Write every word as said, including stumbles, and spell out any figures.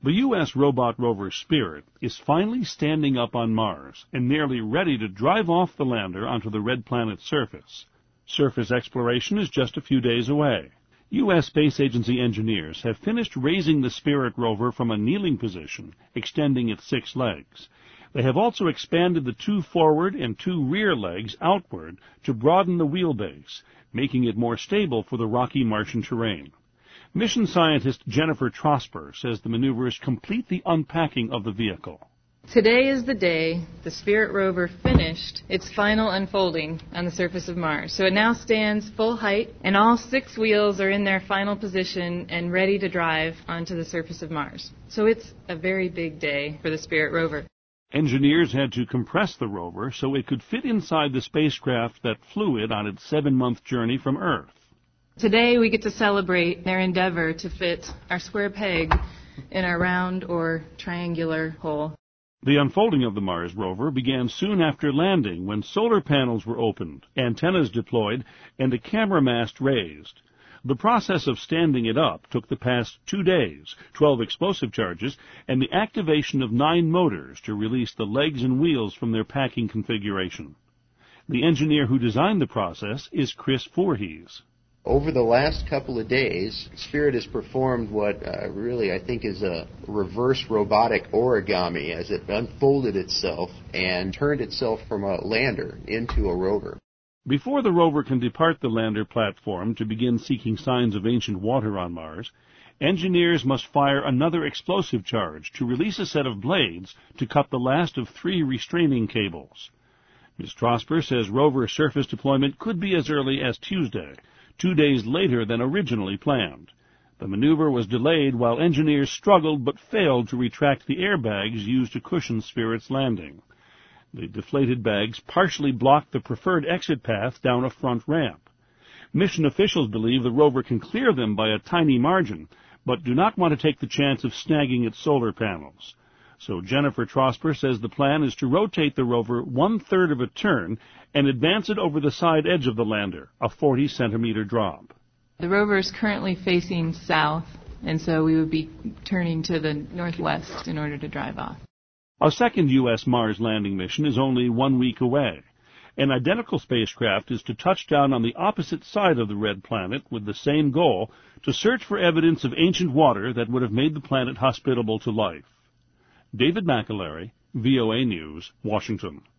The U S robot rover Spirit is finally standing up on Mars and nearly ready to drive off the lander onto the red planet's surface. Surface exploration is just a few days away. U S Space Agency engineers have finished raising the Spirit rover from a kneeling position, extending its six legs. They have also expanded the two forward and two rear legs outward to broaden the wheelbase, making it more stable for the rocky Martian terrain. Mission scientist Jennifer Trosper says the maneuvers complete the unpacking of the vehicle. Today is the day the Spirit rover finished its final unfolding on the surface of Mars. So it now stands full height, and all six wheels are in their final position and ready to drive onto the surface of Mars. So it's a very big day for the Spirit rover. Engineers had to compress the rover so it could fit inside the spacecraft that flew it on its seven-month journey from Earth. Today we get to celebrate their endeavor to fit our square peg in our round or triangular hole. The unfolding of the Mars rover began soon after landing when solar panels were opened, antennas deployed, and a camera mast raised. The process of standing it up took the past two days, twelve explosive charges, and the activation of nine motors to release the legs and wheels from their packing configuration. The engineer who designed the process is Chris Voorhees. Over the last couple of days, Spirit has performed what uh, really I think is a reverse robotic origami as it unfolded itself and turned itself from a lander into a rover. Before the rover can depart the lander platform to begin seeking signs of ancient water on Mars, engineers must fire another explosive charge to release a set of blades to cut the last of three restraining cables. Miz Trosper says rover surface deployment could be as early as Tuesday, two days later than originally planned. The maneuver was delayed while engineers struggled but failed to retract the airbags used to cushion Spirit's landing. The deflated bags partially blocked the preferred exit path down a front ramp. Mission officials believe the rover can clear them by a tiny margin, but do not want to take the chance of snagging its solar panels. So Jennifer Trosper says the plan is to rotate the rover one-third of a turn and advance it over the side edge of the lander, a forty centimeter drop. The rover is currently facing south, and so we would be turning to the northwest in order to drive off. A second U S Mars landing mission is only one week away. An identical spacecraft is to touch down on the opposite side of the red planet with the same goal, to search for evidence of ancient water that would have made the planet hospitable to life. David McAlery, V O A News, Washington.